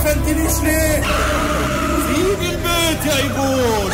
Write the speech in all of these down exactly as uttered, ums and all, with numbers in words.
قفلتنيش ليه؟ سيب البيت يا ايبون.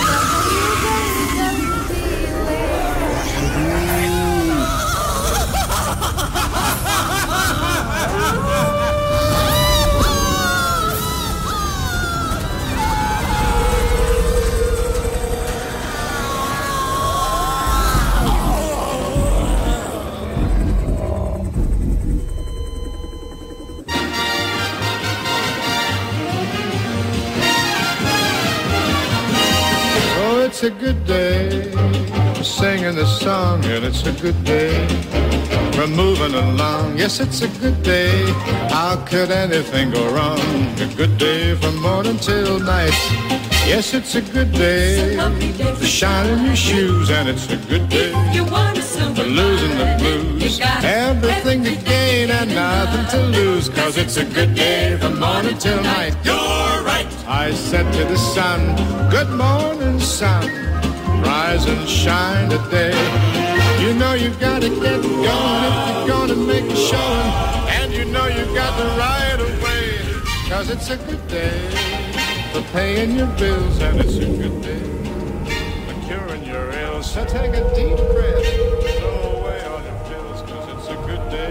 It's a good day for singing this song, and it's a good day for moving along. Yes, it's a good day. How could anything go wrong? A good day from morning till night. Yes, it's a good day for shining your shoes, and it's a good day for losing the blues. Everything to gain and nothing to lose, 'cause it's a good day from morning till night. You're right. I said to the sun, good morning, sun. Rise and shine today. You know you gotta get going if you're gonna make a showing, and you know you got the right of way, 'cause it's a good day for paying your bills, and it's a good day for curing your ills. So take a deep breath, throw away all your pills, 'cause it's a good day.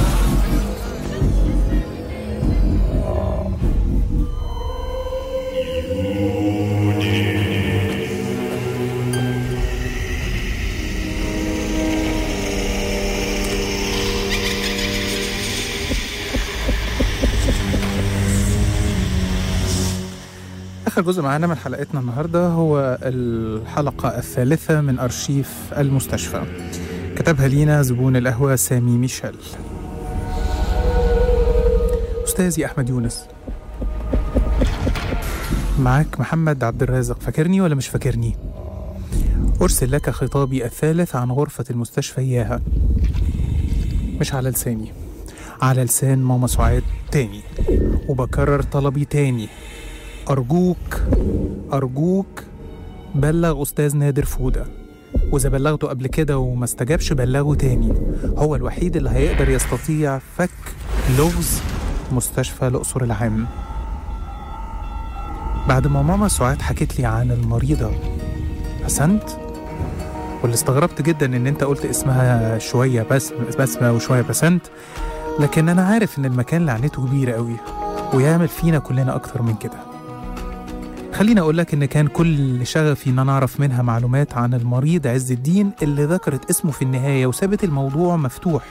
آخر جزء معانا من حلقتنا النهاردة هو الحلقة الثالثة من أرشيف المستشفى. كتبها لينا زبون القهوة سامي ميشيل. أستاذي أحمد يونس، معك محمد عبد الرازق. فاكرني ولا مش فاكرني؟ أرسل لك خطابي الثالث عن غرفة المستشفى إياها، مش على لساني، على لسان ماما سعاد تاني، وبكرر طلبي تاني. أرجوك أرجوك بلغ أستاذ نادر فودة، وإذا بلغته قبل كده وما استجابش بلغه تاني. هو الوحيد اللي هيقدر يستطيع فك لغز مستشفى الأقصر العام. بعد ما ماما سعاد حكت لي عن المريضة بسنت، واللي استغربت جدا إن أنت قلت اسمها شوية بس بسمة وشوية بسنت، لكن أنا عارف إن المكان لعنته كبيرة قوي ويعمل فينا كلنا أكتر من كده. خليني أقولك إن كان كل شغفي إن أنا أعرف منها معلومات عن المريض عز الدين اللي ذكرت اسمه في النهاية وسابت الموضوع مفتوح.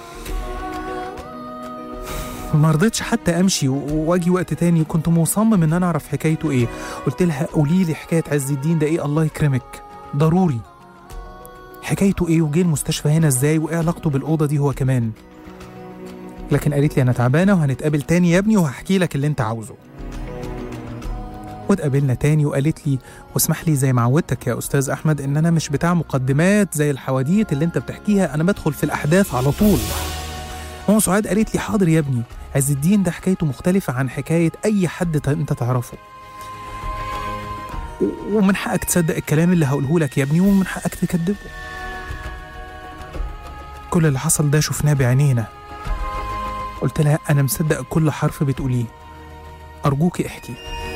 ما رضيتش حتى أمشي وأجي وقت تاني، كنت مصمم إن أنا أعرف حكايته إيه. قلت لها قولي لي حكاية عز الدين ده إيه، الله يكرمك ضروري. حكايته إيه وجي المستشفى هنا إزاي وإيه علاقته بالأوضة دي هو كمان. لكن قالت لي أنا تعبانة وهنتقابل تاني يا ابني وهحكي لك اللي أنت عاوزه. واتقابلنا تاني وقالت لي واسمح لي زي ما عودتك يا أستاذ أحمد إن أنا مش بتاع مقدمات زي الحواديت اللي أنت بتحكيها، أنا بدخل في الأحداث على طول. ماما سعاد قالت لي حاضر يا ابني، عز الدين ده حكايته مختلفة عن حكاية أي حد أنت تعرفه، ومن حقك تصدق الكلام اللي هقوله لك يا ابني ومن حقك تكذبه. كل اللي حصل ده شفناه بعينينا. قلت لها أنا مصدق كل حرف بتقوليه، أرجوك احكي.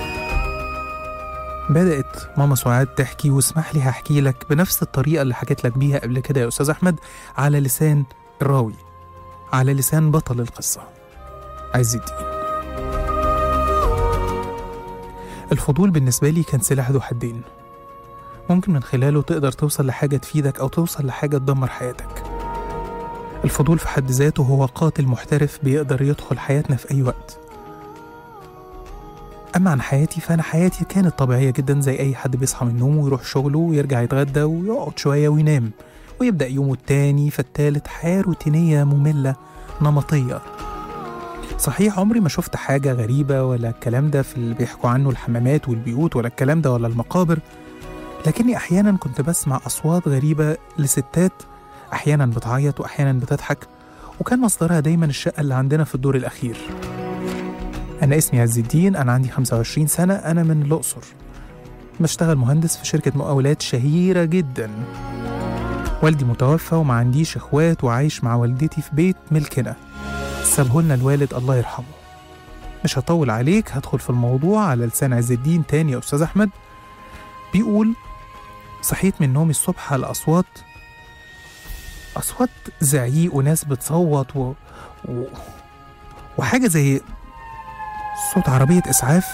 بدأت ماما سعاد تحكي، واسمح لي هحكي لك بنفس الطريقة اللي حكيت لك بيها قبل كده يا أستاذ أحمد، على لسان الراوي، على لسان بطل القصة عز الدين. الفضول بالنسبة لي كان سلاح ذو حدين، ممكن من خلاله تقدر توصل لحاجة تفيدك أو توصل لحاجة تدمر حياتك. الفضول في حد ذاته هو قاتل محترف بيقدر يدخل حياتنا في أي وقت. أما عن حياتي فأنا حياتي كانت طبيعية جدا زي أي حد بيصحى من النوم ويروح شغله ويرجع يتغدى ويقعد شوية وينام ويبدأ يومه التاني فالتالت، حياة روتينية مملة نمطية. صحيح عمري ما شفت حاجة غريبة ولا الكلام ده في اللي بيحكوا عنه الحمامات والبيوت ولا الكلام ده ولا المقابر، لكني أحيانا كنت بسمع أصوات غريبة لستات أحيانا بتعيط وأحيانا بتضحك، وكان مصدرها دايما الشقة اللي عندنا في الدور الأخير. أنا اسمي عز الدين، أنا عندي خمسة وعشرين سنة، أنا من الأقصر، بشتغل مهندس في شركة مقاولات شهيرة جدا. والدي متوفى وما عنديش إخوات وعايش مع والدتي في بيت ملكنا سابهولنا الوالد الله يرحمه. مش هطول عليك، هدخل في الموضوع على لسان عز الدين تاني يا أستاذ أحمد. بيقول صحيت من نومي الصبح على أصوات أصوات زعيق وناس بتصوت و... و... وحاجة زي صوت عربية إسعاف.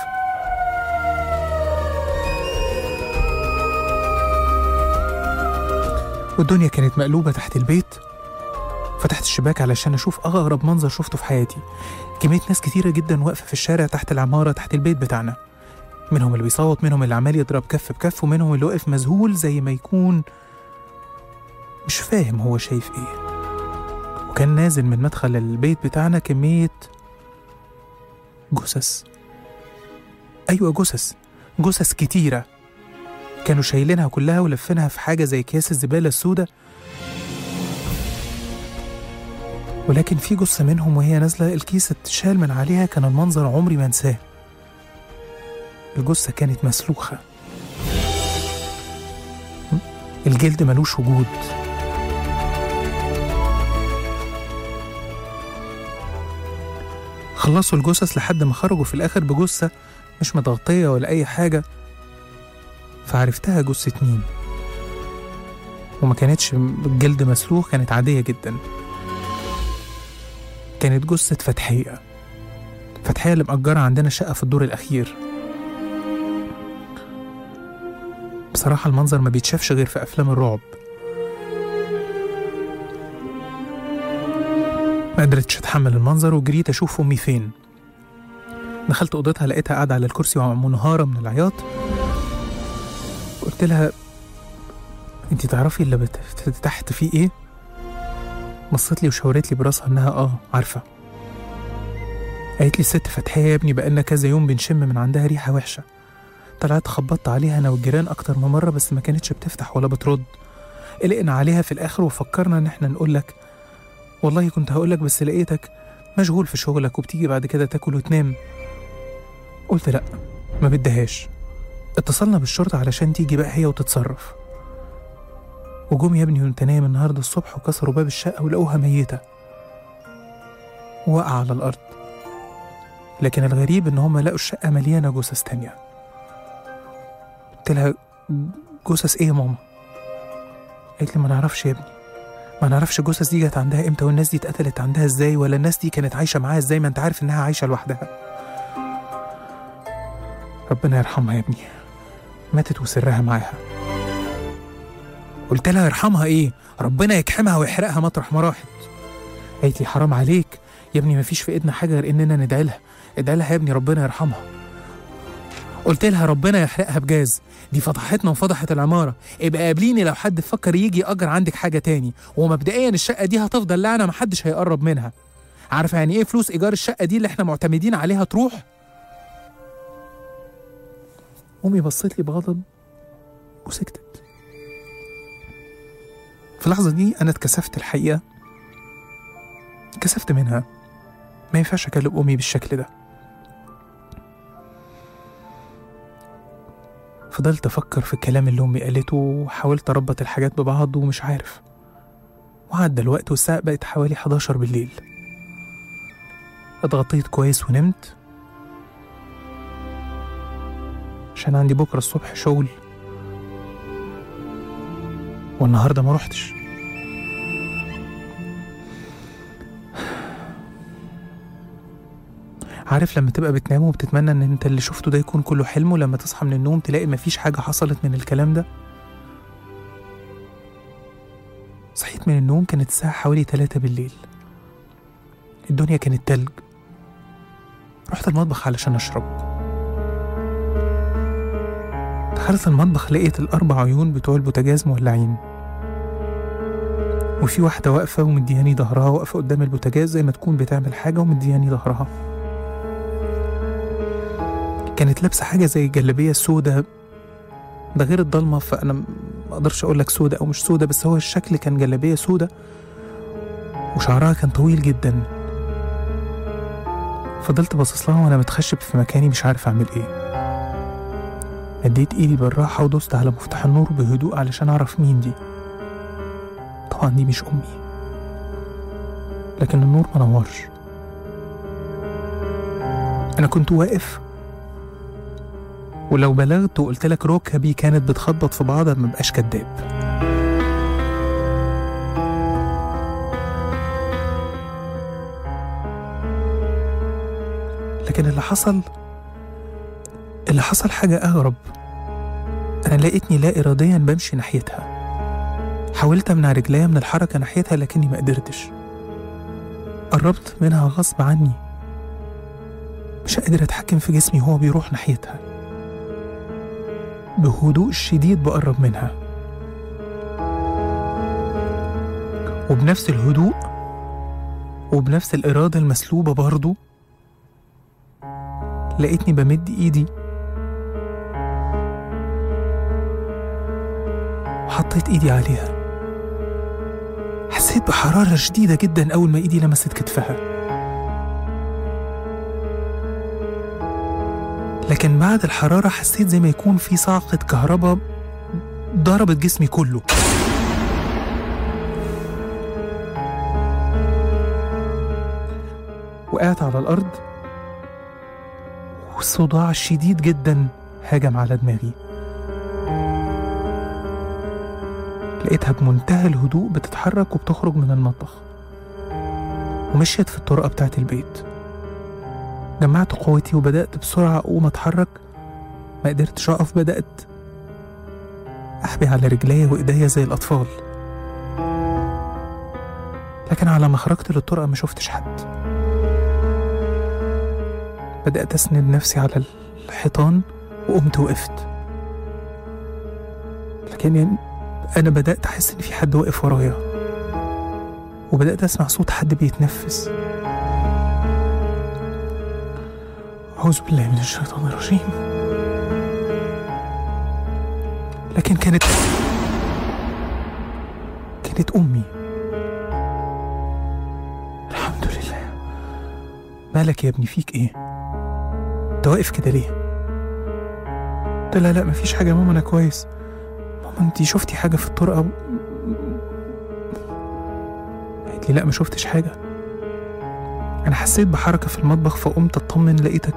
والدنيا كانت مقلوبة تحت البيت. فتحت الشباك علشان أشوف أغرب منظر شفته في حياتي. كمية ناس كتيرة جدا واقفة في الشارع تحت العمارة تحت البيت بتاعنا، منهم اللي بيصوت، منهم اللي عمال يضرب كف بكف، ومنهم اللي واقف مذهول زي ما يكون مش فاهم هو شايف ايه. وكان نازل من مدخل البيت بتاعنا كمية جثث. أيوة جثث جثث كتيرة، كانوا شايلينها كلها ولفينها في حاجة زي أكياس الزبالة السوداء. ولكن في جثة منهم وهي نازلة الكيس اتشال من عليها، كان المنظر عمري ما انساه. الجثة كانت مسلوخة، الجلد ملوش وجود. خلصوا الجثث لحد ما خرجوا في الآخر بجثة مش متغطية ولا أي حاجة، فعرفتها جثة مين. وما كانتش بالجلد مسلوخ، كانت عادية جدا. كانت جثة فتحية فتحية اللي مأجرة عندنا شقة في الدور الأخير. بصراحة المنظر ما بيتشافش غير في أفلام الرعب. ما قدرتش أتحمل المنظر وجريت أشوف أمي فين. دخلت أوضتها لقيتها قاعدة على الكرسي ومنهارة من العياط. قلت لها انتي تعرفي اللي تحت فيه ايه؟ بصت لي وشاورت لي براسها انها اه عارفة. قالت لي الست فتحية يا ابني بقالنا كذا يوم بنشم من عندها ريحة وحشة. طلعت خبطت عليها انا والجيران اكتر من مرة بس ما كانتش بتفتح ولا بترد. قلقنا عليها في الاخر وفكرنا ان احنا نقولك، والله كنت هقولك بس لقيتك مشغول في شغلك وبتيجي بعد كده تاكل وتنام. قلت لا ما بدهاش. اتصلنا بالشرطة علشان تيجي بقى هي وتتصرف. وجم يا ابني وانت نايم النهارده الصبح وكسروا باب الشقة ولقوها ميتة وقع على الأرض. لكن الغريب إن هم لقوا الشقة مليانة جثث تانية. قلت لها جثث إيه يا ماما؟ قالت لي ما نعرفش يا ابني، ما نعرفش الجثث دي جت عندها إمتى والناس دي اتقتلت عندها إزاي ولا الناس دي كانت عايشة معاها إزاي، ما أنت عارف إنها عايشة لوحدها. ربنا يرحمها يا ابني، ماتت وسرها معاها. قلت لها يرحمها ايه؟ ربنا يكحمها ويحرقها مطرح ما راحت. قالت لي حرام عليك يا ابني، مفيش في ايدنا حاجه غير اننا ندعي لها، ادعي لها يا ابني ربنا يرحمها. قلت لها ربنا يحرقها بجاز، دي فضحتنا وفضحت العماره، ابقى قابليني لو حد فكر يجي يأجر عندك حاجه تاني، ومبدئيا الشقه دي هتفضل لعنه محدش هيقرب منها. عارفه يعني ايه فلوس ايجار الشقه دي اللي احنا معتمدين عليها تروح؟ امي بصت لي بغضب وسكتت. في اللحظة دي أنا اتكسفت الحقيقة، اتكسفت منها. ما ينفعش أكلم أمي بالشكل ده. فضلت أفكر في الكلام اللي أمي قالته وحاولت أربط الحاجات ببعض ومش عارف. وعدى الوقت والساعة بقت حوالي حداشر بالليل. اتغطيت كويس ونمت عشان عندي بكرة الصبح شغل، والنهاردة ما روحتش. عارف لما تبقى بتنام وبتتمنى ان انت اللي شفته ده يكون كله حلم، ولما تصحى من النوم تلاقي مفيش حاجة حصلت من الكلام ده؟ صحيت من النوم كانت الساعة حوالي تلاتة بالليل. الدنيا كانت تلج. رحت المطبخ علشان أشرب. دخلت المطبخ لقيت الأربع عيون بتوع البوتاجاز مولعين، وفي واحدة واقفة ومدياني ظهرها، واقفة قدام البوتاجاز زي ما تكون بتعمل حاجة ومدياني ظهرها. كانت لابسة حاجة زي الجلابية السوداء، ده غير الضلمة فأنا ما أقدرش أقول لك سوداء أو مش سوداء، بس هو الشكل كان جلابية سوداء وشعرها كان طويل جدا. فضلت باصص لها وأنا متخشب في مكاني مش عارف أعمل إيه. مديت إيدي بالراحة ودوست على مفتاح النور بهدوء علشان أعرف مين دي. طبعا دي مش أمي، لكن النور منورش. أنا كنت واقف، ولو بلغت وقلت لك ركبي كانت بتخبط في بعضها ما بقاش كداب. لكن اللي حصل اللي حصل حاجة أغرب. أنا لقيتني لا إراديا بمشي ناحيتها. حاولت أمنع رجليا من الحركة ناحيتها لكني ما قدرتش. قربت منها غصب عني، مش قادر أتحكم في جسمي وهو بيروح ناحيتها. بهدوء شديد بقرب منها، وبنفس الهدوء وبنفس الإرادة المسلوبة برضو لقيتني بمد إيدي وحطيت إيدي عليها. حسيت بحرارة شديدة جدا أول ما إيدي لمست كتفها، لكن بعد الحرارة حسيت زي ما يكون في صاعقة كهرباء ضربت جسمي كله. وقعت على الأرض وصداع شديد جدا هاجم على دماغي. لقيتها بمنتهى الهدوء بتتحرك وبتخرج من المطبخ ومشيت في الطرقة بتاعت البيت. جمعت قوتي وبدأت بسرعة أقوم أتحرك. ما قدرتش أقف، بدأت أحبي على رجلي وإيديا زي الأطفال، لكن على ما خرجت للطرقة ما شفتش حد. بدأت أسند نفسي على الحيطان وقمت وقفت، لكن يعني أنا بدأت أحس إن في حد واقف ورايا، وبدأت أسمع صوت حد بيتنفس. أعوذ بالله من الشيطان الرجيم. لكن كانت كانت أمي. الحمد لله. مالك يا ابني، فيك إيه؟ أنت واقف كده ليه؟ قلت لها لا مفيش حاجة يا ماما، أنا كويس. ماما أنتي شفتي حاجة في الطرقة؟ قالت لي لا ما شفتش حاجة. أنا حسيت بحركة في المطبخ فقمت أطمن لقيتك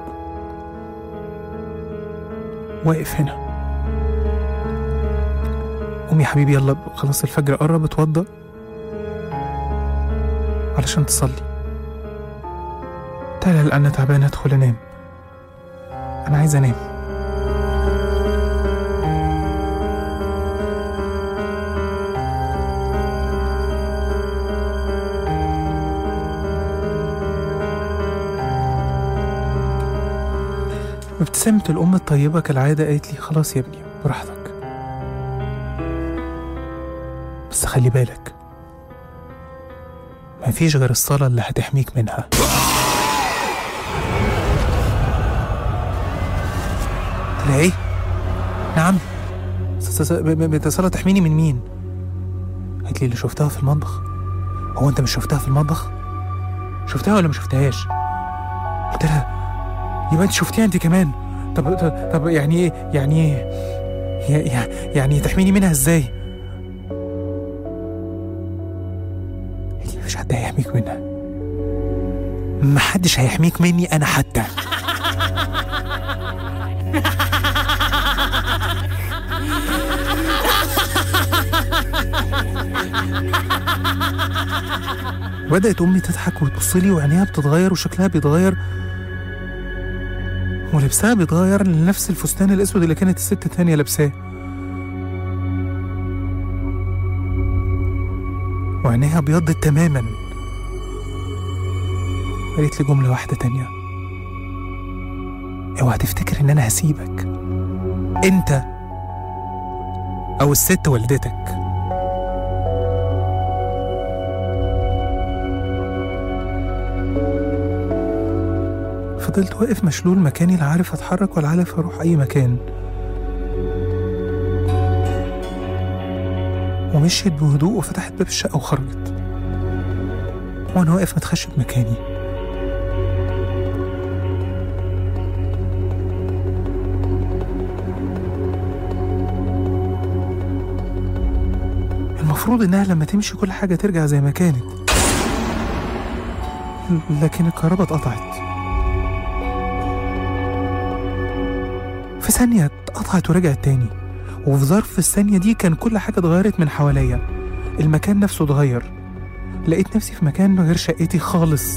واقف هنا. قوم يا حبيبي يلا خلاص الفجر قرب، اتوضى علشان تصلي. قلت لها لا أنا تعبانة أدخل أنام، أنا عايز أنام. ابتسمت الأم الطيبة كالعادة، قالت لي خلاص يا ابني براحتك، بس خلي بالك مفيش غير الصلاة اللي هتحميك منها. لا ايه؟ نعم الصلاة تحميني من مين؟ قالت لي اللي شفتها في المطبخ. هو انت مش شفتها في المطبخ؟ شفتها ولا ما شفتهاش؟ قلت لها يبقى انت شفتيها انت كمان. طب طب يعني ايه يعني ايه يعني تحميني منها ازاي؟ مفيش حد هيحميك منها، محدش هيحميك مني انا حتى. بدأت امي تضحك وتبصلي وعينيها بتتغير وشكلها بيتغير ولبسها بيتغير لنفس الفستان الأسود اللي كانت الست التانية لابساه، وعينيها ابيضت تماما. قالت لي جملة واحدة تانية، اوعى تفتكر ان انا هسيبك انت او الست والدتك. فضلت واقف مشلول مكاني، لا عارف اتحرك ولا عارف اروح اي مكان. ومشيت بهدوء وفتحت باب الشقة وخرجت وانا واقف متخشب مكاني. المفروض انها لما تمشي كل حاجة ترجع زي ما كانت، لكن الكهرباء اتقطعت. في ثانية اتقطعت ورجعت تاني، وفي ظرف الثانية دي كان كل حاجة اتغيرت من حواليا. المكان نفسه اتغير، لقيت نفسي في مكان غير شقتي خالص.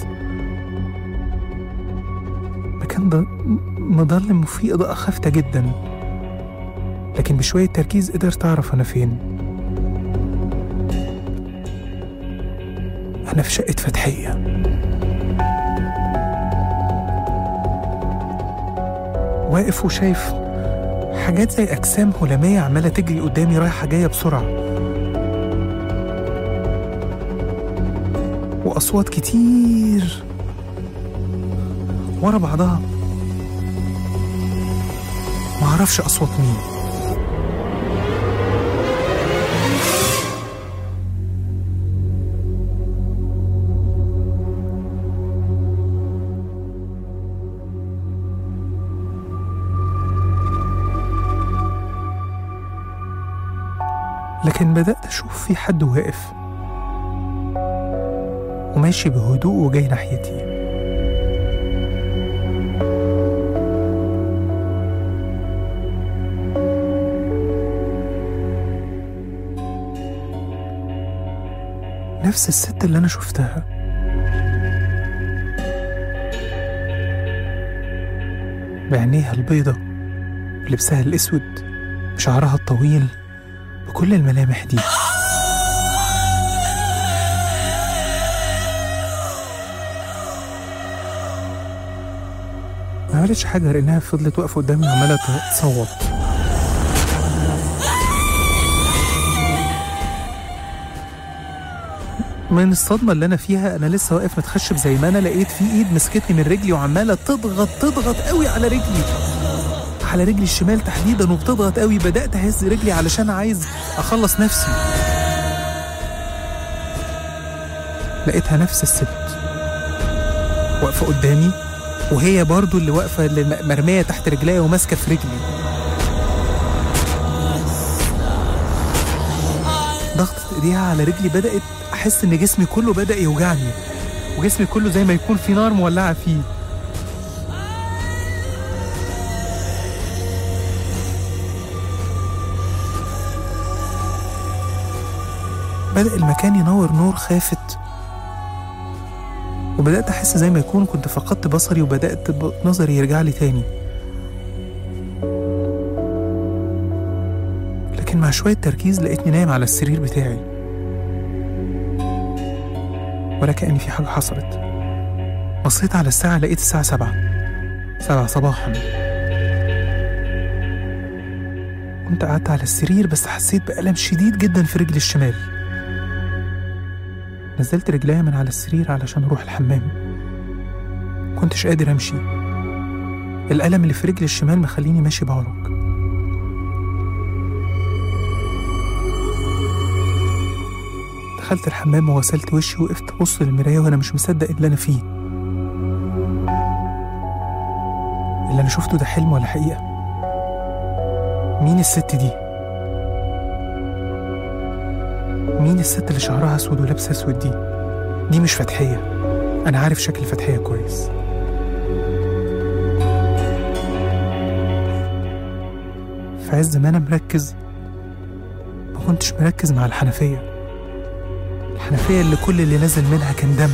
مكان ده مظلم وفيه إضاءة خافتة جدا، لكن بشوية تركيز قدرت أعرف أنا فين. أنا في شقة فتحية. واقف وشايف حاجات زي أجسام هلامية عمالة تجري قدامي رايحة جاية بسرعة، وأصوات كتير ورا بعضها، معرفش أصوات مين. لكن بدأت أشوف في حد واقف وماشي بهدوء وجاي ناحيتي. نفس الست اللي أنا شفتها، بعينيها البيضة، بلبسها الأسود، بشعرها الطويل، بكل الملامح دي. ما عملتش حاجة غير إنها فضلت واقفة قدامي وعمالة تصوت. من الصدمة اللي أنا فيها أنا لسه واقف متخشب زي ما أنا، لقيت في إيد مسكتني من رجلي وعمالة تضغط تضغط قوي على رجلي، على رجلي الشمال تحديدا، وبتضغط قوي. بدأت أهز رجلي علشان عايز أخلص نفسي. لقيتها نفس الست واقفة قدامي، وهي برضو اللي واقفة اللي مرمية تحت رجليا وماسكة في رجلي. ضغطت ايديها على رجلي، بدأت أحس إن جسمي كله بدأ يوجعني، وجسمي كله زي ما يكون في نار مولعة فيه. بدأ المكان ينور نور خافت، وبدأت أحس زي ما يكون كنت فقدت بصري، وبدأت نظري يرجع لي تاني. لكن مع شوية تركيز لقيتني نايم على السرير بتاعي، ولا كأني في حاجة حصلت. بصيت على الساعة لقيت الساعة سبعة سبعة صباحا. كنت قعدت على السرير بس حسيت بألم شديد جدا في رجلي الشمال. نزلت رجليا من على السرير علشان أروح الحمام، كنتش قادر أمشي. الألم اللي في رجلي الشمال مخليني ماشي بعرج. دخلت الحمام وغسلت وشي، وقفت أبص للمراية وأنا مش مصدق اللي أنا فيه. اللي أنا شفته ده حلم ولا حقيقة؟ مين الست دي؟ مين الست اللي شعرها أسود ولابسة أسود دي؟ دي مش فتحية، أنا عارف شكل فتحية كويس. في عز ما أنا مركز، ما كنتش مركز مع الحنفية الحنفية اللي كل اللي نزل منها كان دم.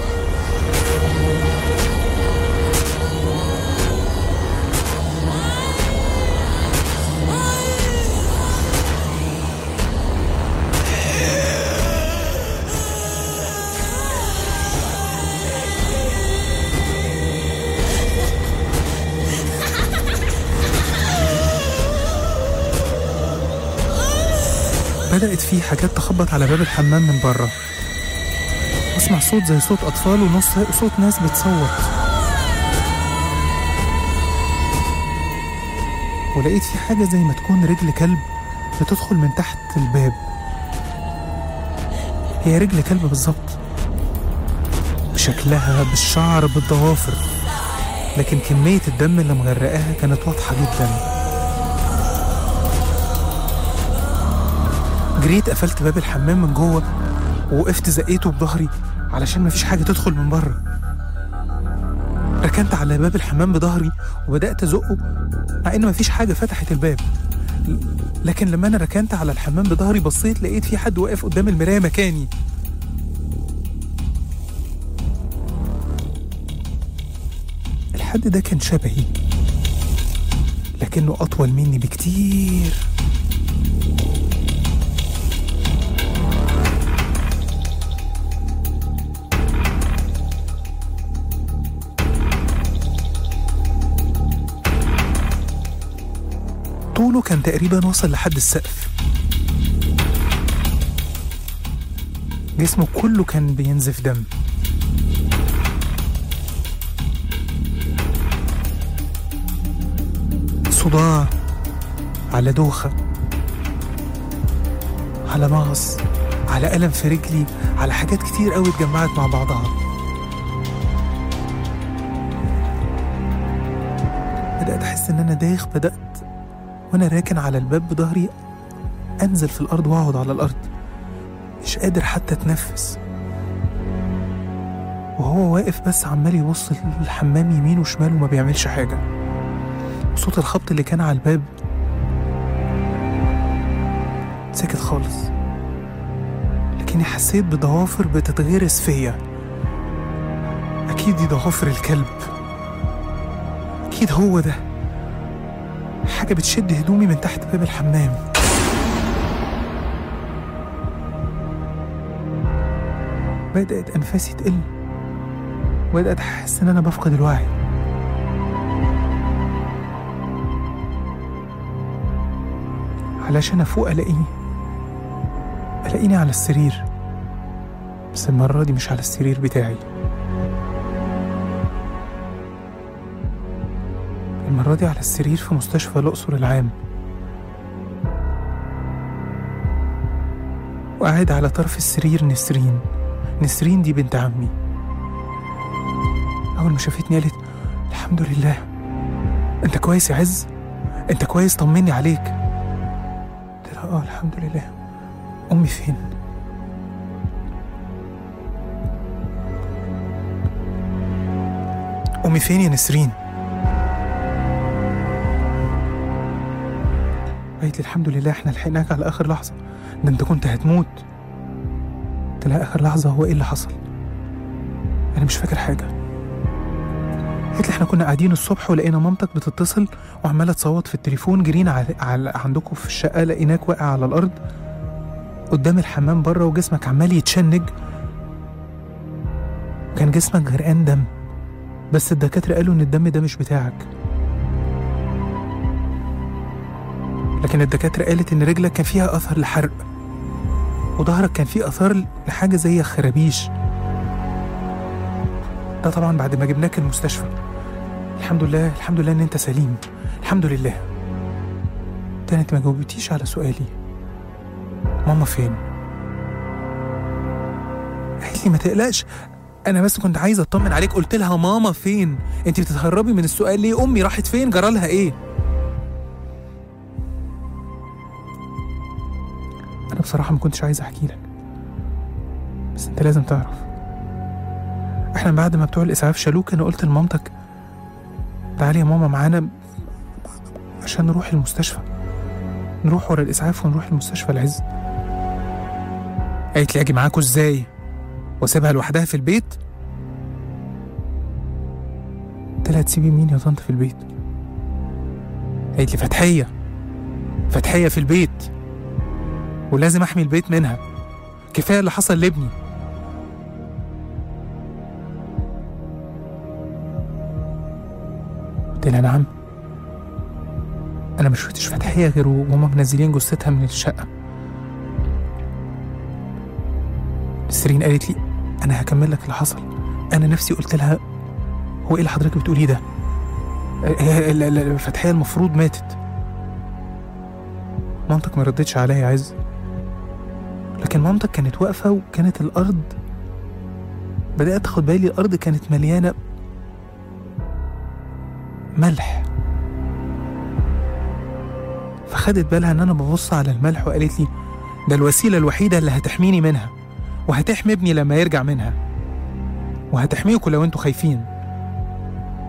بدأت في حاجات تخبط على باب الحمام من بره، أسمع صوت زي صوت أطفال ونص صوت ناس بتصوت، ولقيت في حاجة زي ما تكون رجل كلب بتدخل من تحت الباب. هي رجل كلب بالظبط، بشكلها، بالشعر، بالضوافر، لكن كمية الدم اللي مغرقاها كانت واضحة جدا. جريت قفلت باب الحمام من جوه، ووقفت زقيته بظهري علشان مفيش حاجة تدخل من بره. ركنت على باب الحمام بظهري وبدأت أزقه، مع إن مفيش حاجة فتحت الباب. لكن لما أنا ركنت على الحمام بظهري بصيت لقيت في حد واقف قدام المراية مكاني. الحد ده كان شبهي، لكنه أطول مني بكتير. طوله كان تقريبا وصل لحد السقف. جسمه كله كان بينزف دم. صداع، على دوخة، على مغص، على ألم في رجلي، على حاجات كتير قوي اتجمعت مع بعضها. بدأت أحس إن أنا دايخ. بدأت وأنا راكن على الباب بظهري أنزل في الأرض وأقعد على الأرض، مش قادر حتى أتنفس. وهو واقف بس عمال يبص للحمام يمين وشمال وما بيعملش حاجة. صوت الخبط اللي كان على الباب سكت خالص، لكني حسيت بضوافر بتتغرس فيا. أكيد دي ضوافر الكلب، أكيد هو ده. حاجة بتشد هدومي من تحت باب الحمام. بدأت أنفاسي تقل، وبدأت أحس إن أنا بفقد الوعي. علشان أفوق ألاقيني ألاقيني على السرير، بس المرة دي مش على السرير بتاعي. المرة دي على السرير في مستشفى الأقصر العام، وقاعد على طرف السرير نسرين. نسرين دي بنت عمي. أول ما شافتني قالت: الحمد لله. أنت كويس يا عز؟ أنت كويس؟ طمني عليك. قلت لها: آه الحمد لله. أمي فين؟ أمي فين يا نسرين؟ قالت لي: الحمد لله احنا لحقناك على آخر لحظة، ده أنت كنت هتموت. قلت لها: آخر لحظة هو إيه اللي حصل؟ أنا مش فاكر حاجة. قالت لي: احنا كنا قاعدين الصبح ولقينا مامتك بتتصل وعمالة تصوت في التليفون، جرينا على, على عندكم في الشقة لقيناك واقع على الأرض قدام الحمام بره، وجسمك عمال يتشنج، كان جسمك غرقان دم، بس الدكاترة قالوا إن الدم ده مش بتاعك. لكن الدكاترة قالت إن رجلك كان فيها أثر لحرق، وظهرك كان فيه أثار لحاجة زي خرابيش. ده طبعا بعد ما جبناك المستشفى. الحمد لله الحمد لله إن أنت سليم، الحمد لله. قلت لها: أنت ما جاوبتيش على سؤالي، ماما فين؟ قالت لي: ما تقلقش، أنا بس كنت عايزة أطمن عليك. قلت لها: ماما فين؟ أنت بتتهربي من السؤال ليه؟ أمي راحت فين؟ جرالها إيه؟ أنا بصراحة ما كنتش عايز أحكي لك، بس أنت لازم تعرف. إحنا بعد ما بتوع الإسعاف شالوك أنا قلت لمامتك: تعالي يا ماما معانا عشان نروح المستشفى، نروح ورا الإسعاف ونروح المستشفى العز. قالت لي: أجي معاكوا إزاي؟ وأسيبها لوحدها في البيت؟ قلت لها: تسيبي مين يا طنط في البيت؟ قالت لي: فتحية فتحية في البيت، ولازم أحمي البيت منها، كفاية اللي حصل لابني. قلت لها: نعم، أنا مش شفتش فتحية غير وهما منزلين جثتها من الشقة. نسرين قالت لي: أنا هكمل لك اللي حصل. أنا نفسي قلت لها: هو إيه اللي حضرتك بتقوليه ده؟ فتحية المفروض ماتت. مامتك ما ردتش عليا يا عز، لكن مامتك كانت واقفة وكانت الأرض، بدأت أخد بالي الأرض كانت مليانة ملح، فخدت بالها إن أنا ببص على الملح وقالت لي: ده الوسيلة الوحيدة اللي هتحميني منها، وهتحمي ابني لما يرجع منها، وهتحميكوا لو انتوا خايفين.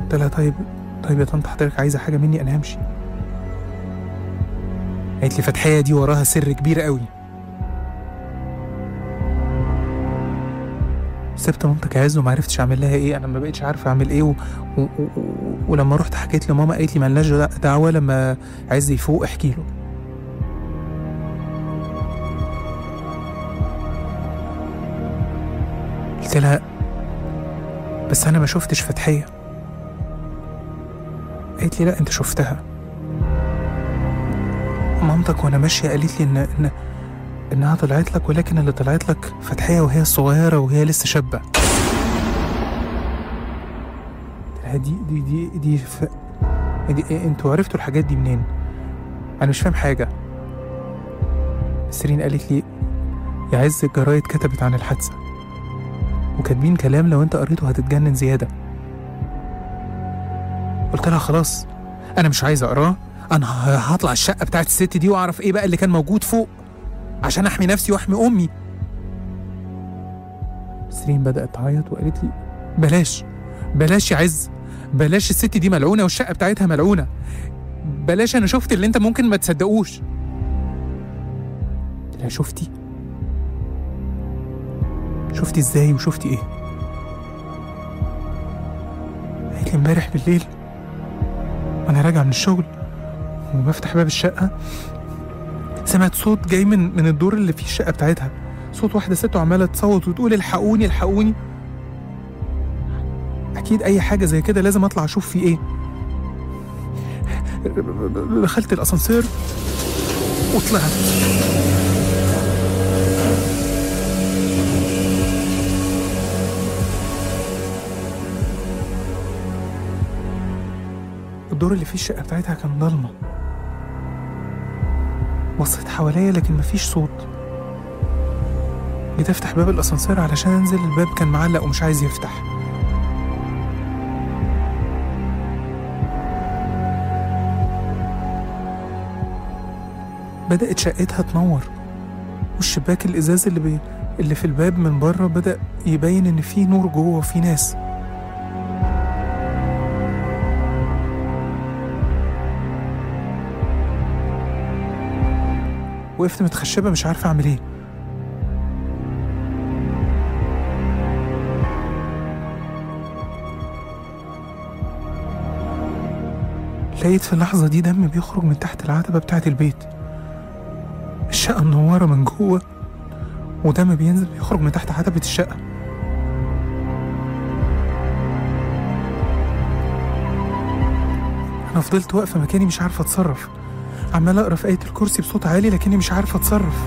قلت لها طيب طيب يا طنط حضرتك عايزة حاجة مني؟ أنا همشي. قالت لي فتحية دي وراها سر كبير قوي. سبت مامتك عز وما عرفتش اعمل لها ايه، انا ما بقتش عارفه اعمل ايه و... و... و... ولما رحت حكيت لماما قالت لي مالناش دعوه، لما عز يفوق احكي له. قلت لها بس انا ما شفتش فتحيه. قالت لي لا انت شفتها. مامتك وانا ماشيه قالت لي ان ان انها طلعت لك، ولكن اللي طلعت لك فتحيه وهي صغيره وهي لسه شابه. دي دي دي دي, ف... دي إيه انتوا عرفتوا الحاجات دي منين؟ انا مش فاهم حاجه. سيرين قالت لي يا عز الجرايد كتبت عن الحادثه وكاتبين كلام لو انت قريته هتتجنن زياده. قلت لها خلاص انا مش عايز اقراه، انا هطلع الشقه بتاعت الست دي واعرف ايه بقى اللي كان موجود فوق عشان احمي نفسي واحمي امي. سيرين بدأت تعيط وقالت لي بلاش بلاش يا عز، بلاش، الست دي ملعونة والشقة بتاعتها ملعونة، بلاش، انا شفت اللي انت ممكن ما تصدقوش. قلت لها شفتي؟ شفتي ازاي وشفتي ايه؟ قالت لي امبارح بالليل وانا راجع من الشغل وبفتح باب الشقة سمعت صوت جاي من من الدور اللي فيه الشقة بتاعتها، صوت واحدة ست عمالة تصوت وتقول الحقوني الحقوني. أكيد أي حاجة زي كده لازم أطلع أشوف في إيه. دخلت الأسانسير وطلعت. الدور اللي فيه الشقة بتاعتها كان ضلمة. بصيت حواليا لكن مفيش صوت. جيت افتح باب الاسانسير علشان انزل، الباب كان معلق ومش عايز يفتح. بدأت شقتها تنور والشباك الازاز اللي بي... اللي في الباب من بره بدأ يبين ان في نور جوه وفي ناس. وقفت متخشبة مش عارفة أعمل إيه. لقيت في اللحظة دي دم بيخرج من تحت العتبة بتاعت البيت. الشقة منورة من جوه ودم بينزل بيخرج من تحت عتبة الشقة. أنا فضلت واقفة مكاني مش عارفة أتصرف، عمال أقرأ في آية الكرسي بصوت عالي لكني مش عارفة أتصرف.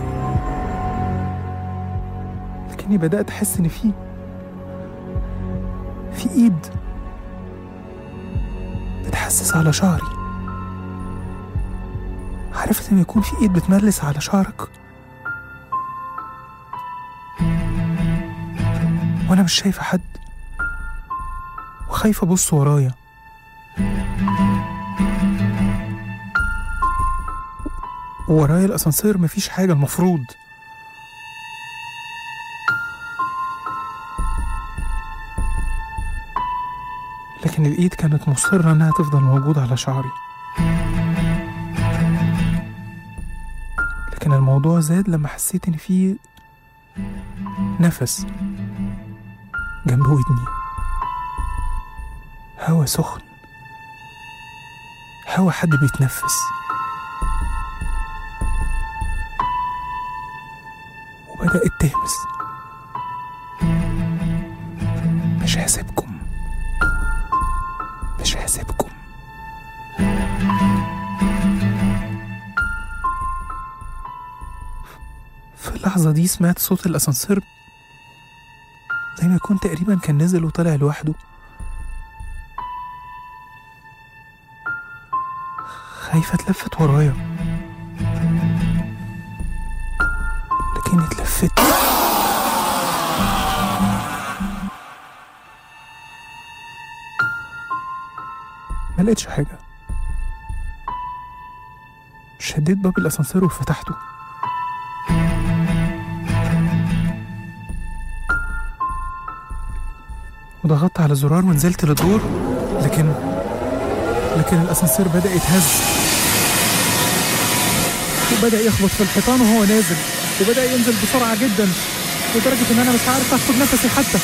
لكني بدأت أحس إن في في إيد بتحسس على شعري. عرفت إن يكون في إيد بتملس على شعرك وأنا مش شايفة حد وخايفة أبص ورايا. ورايا الأسانسير مفيش حاجة المفروض. لكن الإيد كانت مصرة إنها تفضل موجودة على شعري. لكن الموضوع زاد لما حسيت إن في نفس جنب ودني، هوا سخن، هوا حد بيتنفس. وبدأت تهمس مش هسيبكم مش هسيبكم. في اللحظة دي سمعت صوت الأسانسير زي ما يكون تقريبا كان نزل وطلع لوحده. خايفة اتلفت ورايا لكني اتلفت ما لقيتش حاجة. شديت باب الأسانسير وفتحته. وضغطت على زرار ونزلت للدور، لكن لكن الأسانسير بدأ يتهز وبدأ يخبط في الحيطان وهو نازل، وبدأ ينزل بسرعة جدا لدرجة إن أنا مش عارف أخد نفسي حتى.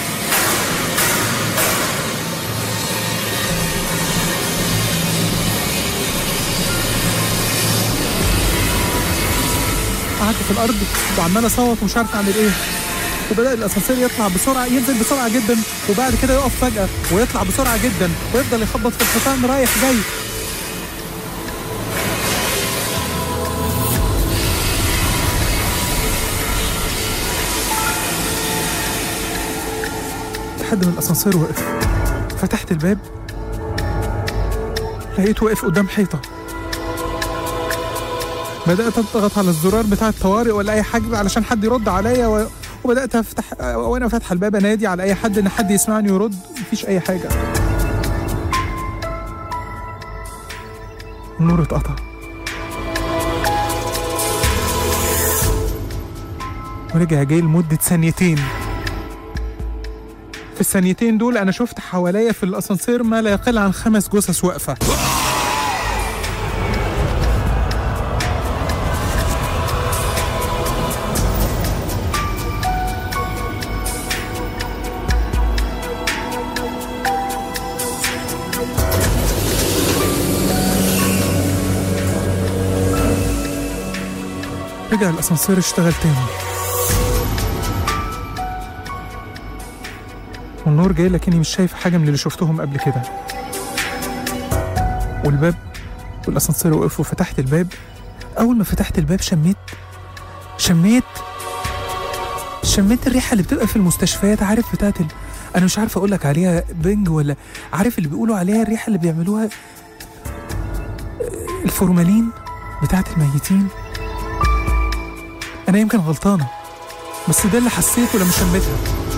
قعدت في الأرض وعمال أصوت ومش عارف أعمل إيه. وبدأ الأسانسير يطلع بسرعة، ينزل بسرعة جدا، وبعد كده يقف فجأة ويطلع بسرعة جدا ويفضل يخبط في الحيطان رايح جاي. لحد ما الأسانسير وقف. فتحت الباب لقيته واقف قدام حيطة. بدأت أضغط على الزرار بتاع الطوارئ ولا أي حاجة علشان حد يرد عليا، و... وبدأت أفتح وأنا فاتحة الباب أنادي على أي حد إن حد يسمعني ويرد. مفيش أي حاجة. النور اتقطع. ورجع جاي لمدة ثانيتين. في الثانيتين دول أنا شفت حواليا في الأسانسير ما لا يقل عن خمس جثث واقفة. رجع الأسانسير اشتغل تاني، والنور جاي لكني مش شايف حاجة من اللي شفتهم قبل كده. والباب والأسانسير وقف وفتحت الباب. أول ما فتحت الباب شميت شميت شميت الريحة اللي بتبقى في المستشفيات، عارف بتاعت ال... أنا مش عارف أقولك عليها بنج ولا عارف اللي بيقولوا عليها الريحة اللي بيعملوها الفورمالين بتاعت الميتين. أنا يمكن غلطانة بس ده اللي حسيته لما شميتها.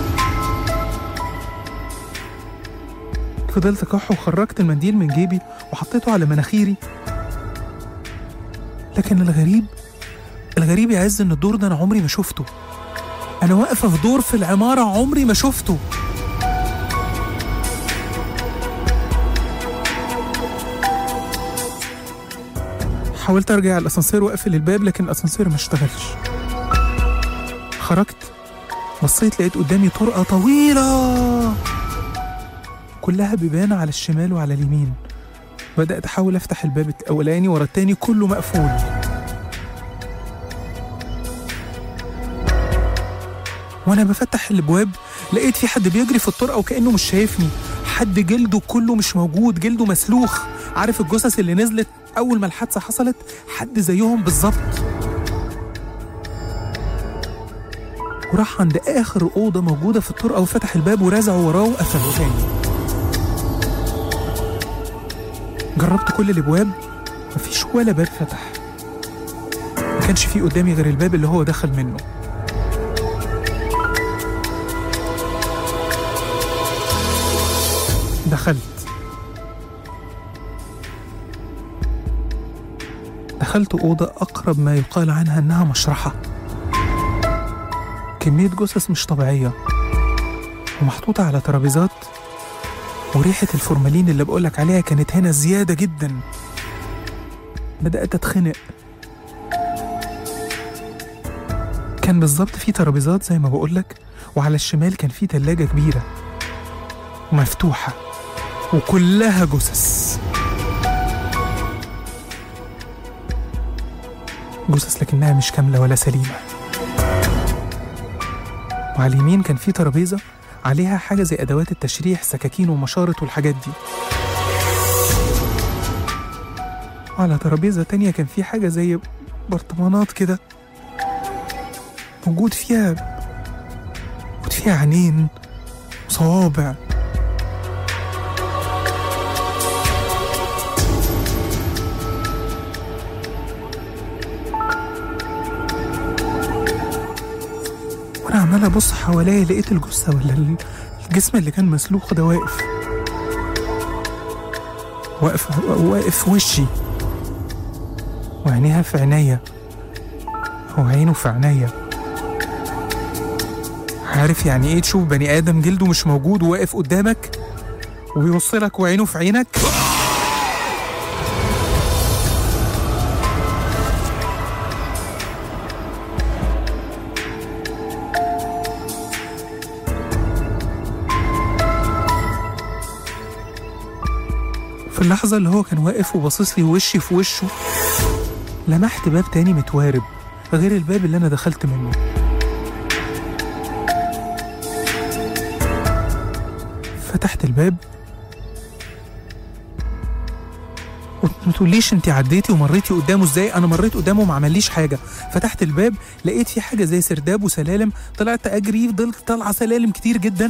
فضلت أكح وخرجت المنديل من جيبي وحطيته على مناخيري. لكن الغريب الغريب يعز إن الدور ده أنا عمري ما شفته. أنا واقفة في دور في العمارة عمري ما شفته. حاولت أرجع الأسانسير وأقفل الباب لكن الأسانسير ما اشتغلش. خرجت بصيت لقيت قدامي طرقة طويلة كلها بيبان على الشمال وعلى اليمين. بدأت أحاول أفتح الباب الأولاني ورا التاني كله مقفول. وأنا بفتح الأبواب لقيت في حد بيجري في الطرقة وكأنه مش شايفني. حد جلده كله مش موجود، جلده مسلوخ. عارف الجثث اللي نزلت أول ما الحادثة حصلت؟ حد زيهم بالظبط. وراح عند آخر أوضة موجودة في الطرقة وفتح الباب ورازعه وراه وقفله تاني. جربت كل الأبواب مفيش ولا باب فتح. ما كانش فيه قدامي غير الباب اللي هو دخل منه. دخلت دخلت أوضة أقرب ما يقال عنها أنها مشرحة. كمية جثث مش طبيعية ومحطوطة على ترابيزات، وريحة الفورمالين اللي بقولك عليها كانت هنا زيادة جدا. بدأت أتخنق. كان بالظبط في ترابيزات زي ما بقولك، وعلى الشمال كان في تلاجة كبيرة ومفتوحة وكلها جثث جثث لكنها مش كاملة ولا سليمة. وعلى اليمين كان في ترابيزة عليها حاجة زي أدوات التشريح، سكاكين ومشارط والحاجات دي. وعلى ترابيزة تانية كان في حاجة زي برطمانات كده موجود فيها موجود فيها عينين وصوابع. وانا عمال ابص حواليا لقيت الجثة ولا الجسم اللي كان مسلوخ ده واقف واقف واقف في وشي، وعينيها في عينيا وعينه في عينيا. عارف يعني ايه تشوف بني ادم جلده مش موجود وواقف قدامك؟ وبيوصلك وعينه في عينك. في اللحظة اللي هو كان واقف وباصص لي وشي في وشه، لمحت باب تاني متوارب غير الباب اللي أنا دخلت منه. فتحت الباب، ما تقوليش انت عديتي ومريتي قدامه ازاي، انا مريت قدامه وما عمليش حاجه. فتحت الباب لقيت في حاجه زي سرداب وسلالم، طلعت اجري، فضلت طالعه سلالم كتير جدا.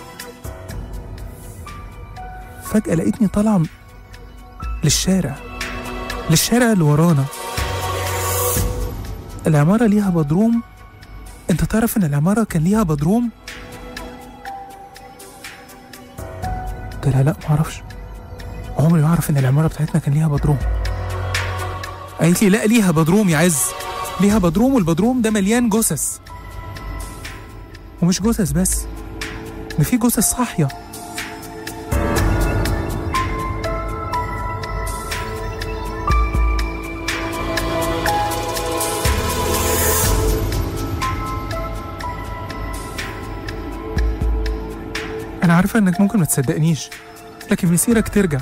فجاه لقيتني طالعه للشارع للشارع اللي ورانا. العماره ليها بدروم. انت تعرف ان العماره كان ليها بدروم؟ قلت لها لا معرفش، عمري ما اعرف ان العماره بتاعتنا كان ليها بدروم. قالت لي لا ليها بدروم يا عز، ليها بدروم، والبدروم ده مليان جثث. ومش جثث بس، ده في جثث صاحيه. انا عارفه انك ممكن ما تصدقنيش، لكن مسيرك ترجع.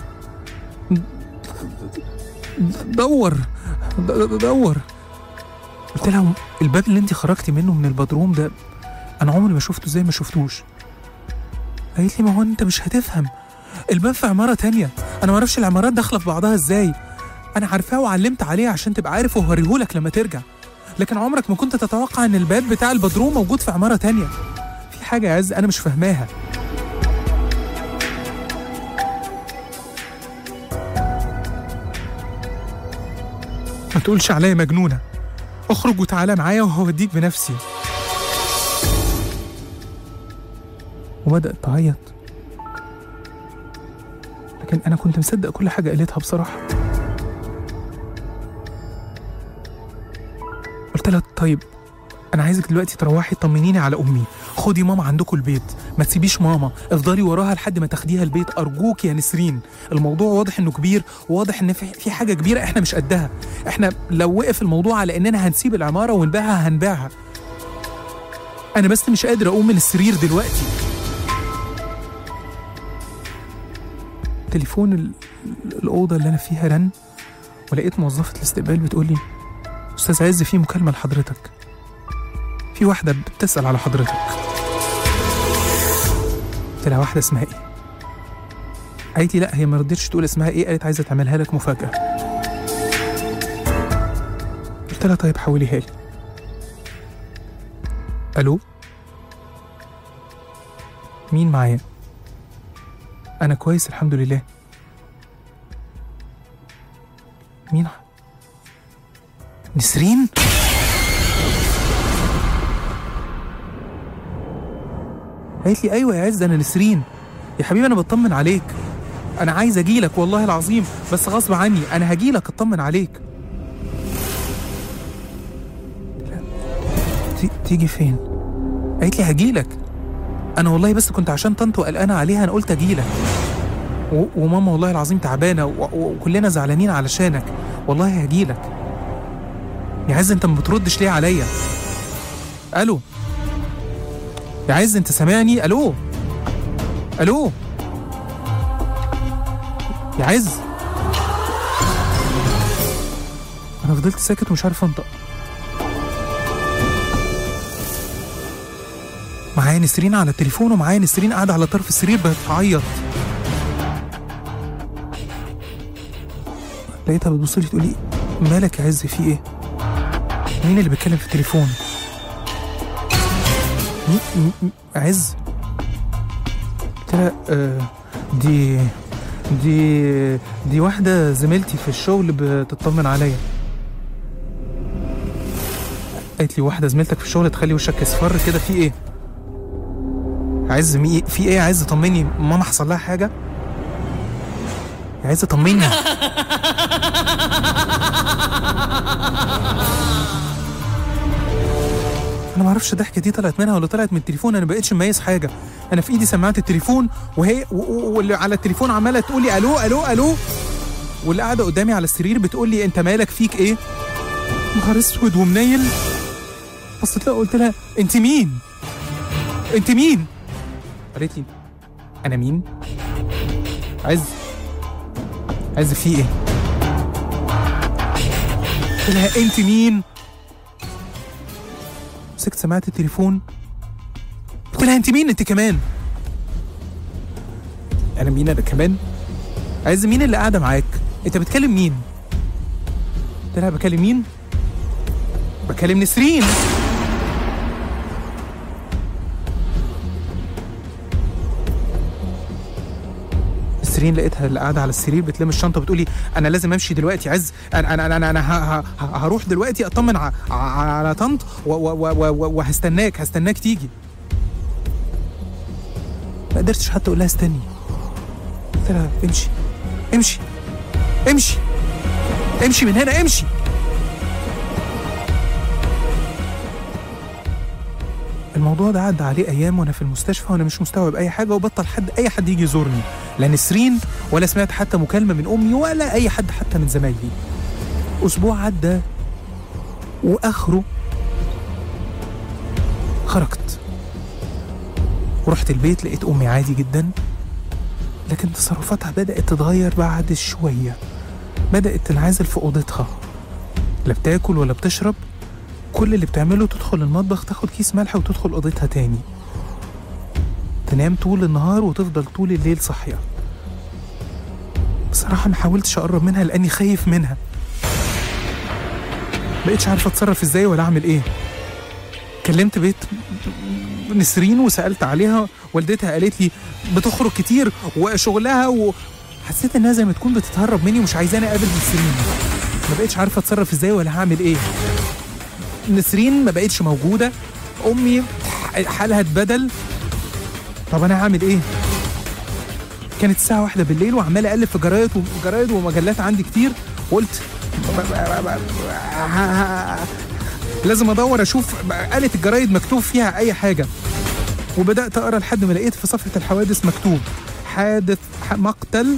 دور دور. قلت لها الباب اللي انت خرجتي منه من البدروم ده انا عمري ما شفته زي ما شفتوش. قالت لي ما هو انت مش هتفهم، الباب في عماره تانية، انا ما اعرفش العمارات داخله في بعضها ازاي. انا عارفاه وعلمت عليه عشان تبقى عارف وهوريهولك لما ترجع، لكن عمرك ما كنت تتوقع ان الباب بتاع البدروم موجود في عماره تانية. في حاجه يا عز انا مش فاهماها. ما تقولش عليا مجنونة، اخرج وتعالى معايا وهوديك بنفسي. وبدأت تعيط، لكن أنا كنت مصدق كل حاجة قالتها بصراحة. قلت لها طيب أنا عايزك دلوقتي تروحي تطمنيني على أمي، خدي ماما عندكم البيت، ما تسيبيش ماما، افضلي وراها لحد ما تاخديها البيت أرجوك يا نسرين. الموضوع واضح إنه كبير، وواضح إن في حاجة كبيرة إحنا مش قدها. إحنا لو وقف الموضوع على إننا هنسيب العمارة ونبيعها هنبيعها. أنا بس مش قادر أقوم من السرير دلوقتي. تليفون ال... الأوضة اللي أنا فيها رن، ولقيت موظفة الاستقبال بتقولي أستاذ عز في مكالمة لحضرتك، في واحدة بتسأل على حضرتك. قلت لها واحدة اسمها ايه؟ قالت لي لا هي ما رضتش تقول اسمها ايه، قالت عايزة تعملها لك مفاجأة. قلت لها طيب حوليها لي. الو مين معايا؟ انا كويس الحمد لله. مين؟ نسرين؟ قالت لي ايوه يا عز انا نسرين يا حبيبي، انا بطمن عليك، انا عايز اجيلك والله العظيم بس غصب عني، انا هجيلك اطمن عليك. لا تيجي فين؟ قالت لي هجيلك انا والله، بس كنت عشان طنط وقلقانه عليها انا قلت اجيلك، وماما والله العظيم تعبانه وكلنا زعلانين علشانك، والله هجيلك. يا عز انت ما بتردش ليه عليا؟ الو يا عز انت سامعني؟ الو الو يا عز. انا فضلت ساكت ومش عارف انطق. معايا نسرين على التليفون، ومعايا نسرين قاعده على طرف السرير بتعيط. لقيتها بتبص لي تقول لي مالك يا عز في ايه؟ مين اللي بيتكلم في التليفون؟ عز. قلت لها آه دي دي دي واحدة زميلتي في الشغل بتطمن عليا. قالت لي واحدة زميلتك في الشغل تخلي وشك يصفر كده، في ايه؟ عز مي في ايه يا عز؟ طمني، ماما حصل لها حاجة؟ يا عز طمني. انا ما اعرفش الضحكه دي طلعت منها ولا طلعت من التليفون، انا ما بقتش مميز حاجه. انا في ايدي سماعه التليفون وهي واللي على التليفون عماله تقول لي الو الو الو، واللي قاعده قدامي على السرير بتقول لي انت مالك فيك ايه؟ نهار اسود ومنيل. بصيت لها قلت لها انت مين؟ انت مين؟ قالت لي انا مين؟ عز عز في ايه؟ قلت لها انت مين؟ مسكت سماعة التليفون قلت لها انت مين انت كمان؟ انا مين انا كمان؟ عز مين اللي قاعدة معاك؟ انت بتكلم مين؟ قلت لها بكلم مين؟ بكلم نسرين. نسرين لقيتها اللي قاعده على السرير بتلم الشنطه بتقولي انا لازم امشي دلوقتي عز، انا انا انا انا ه- ه- هروح دلوقتي اطمن ع- ع- على طنط و- و- و- و- وهستناك هستناك تيجي. ما قدرتش حتى اقول لها استني. قلت لها امشي امشي امشي امشي من هنا امشي. الموضوع ده عدى عليه ايام وانا في المستشفى وانا مش مستوعب اي حاجه، وبطل حد اي حد يجي يزورني، لا نسرين ولا سمعت حتى مكالمه من امي ولا اي حد حتى من زمايلي. اسبوع عدى واخره خرجت ورحت البيت، لقيت امي عادي جدا، لكن تصرفاتها بدات تتغير بعد شويه. بدات تنعزل في اوضتها، لا بتاكل ولا بتشرب، كل اللي بتعمله تدخل المطبخ تاخد كيس ملح وتدخل اوضتها تاني، تنام طول النهار وتفضل طول الليل صاحيه. بصراحه ما حاولتش اقرب منها لاني خايف منها، بقيتش عارفه اتصرف ازاي ولا اعمل ايه. كلمت بيت نسرين وسالت عليها، والدتها قالت لي بتخرج كتير وشغلها، وحسيت انها زي ما تكون بتتهرب مني ومش عايزاني اقابل نسرين. ما بقيتش عارفه اتصرف ازاي ولا هعمل ايه. نسرين ما بقتش موجوده، امي حالها اتبدل، طب انا هعمل ايه؟ كانت الساعه واحدة بالليل وعمال اقلب في جرايد وجرايد ومجلات عندي كتير، وقلت لازم ادور اشوف قالت الجرايد مكتوب فيها اي حاجه، وبدات اقرا لحد ما لقيت في صفحه الحوادث مكتوب حادث مقتل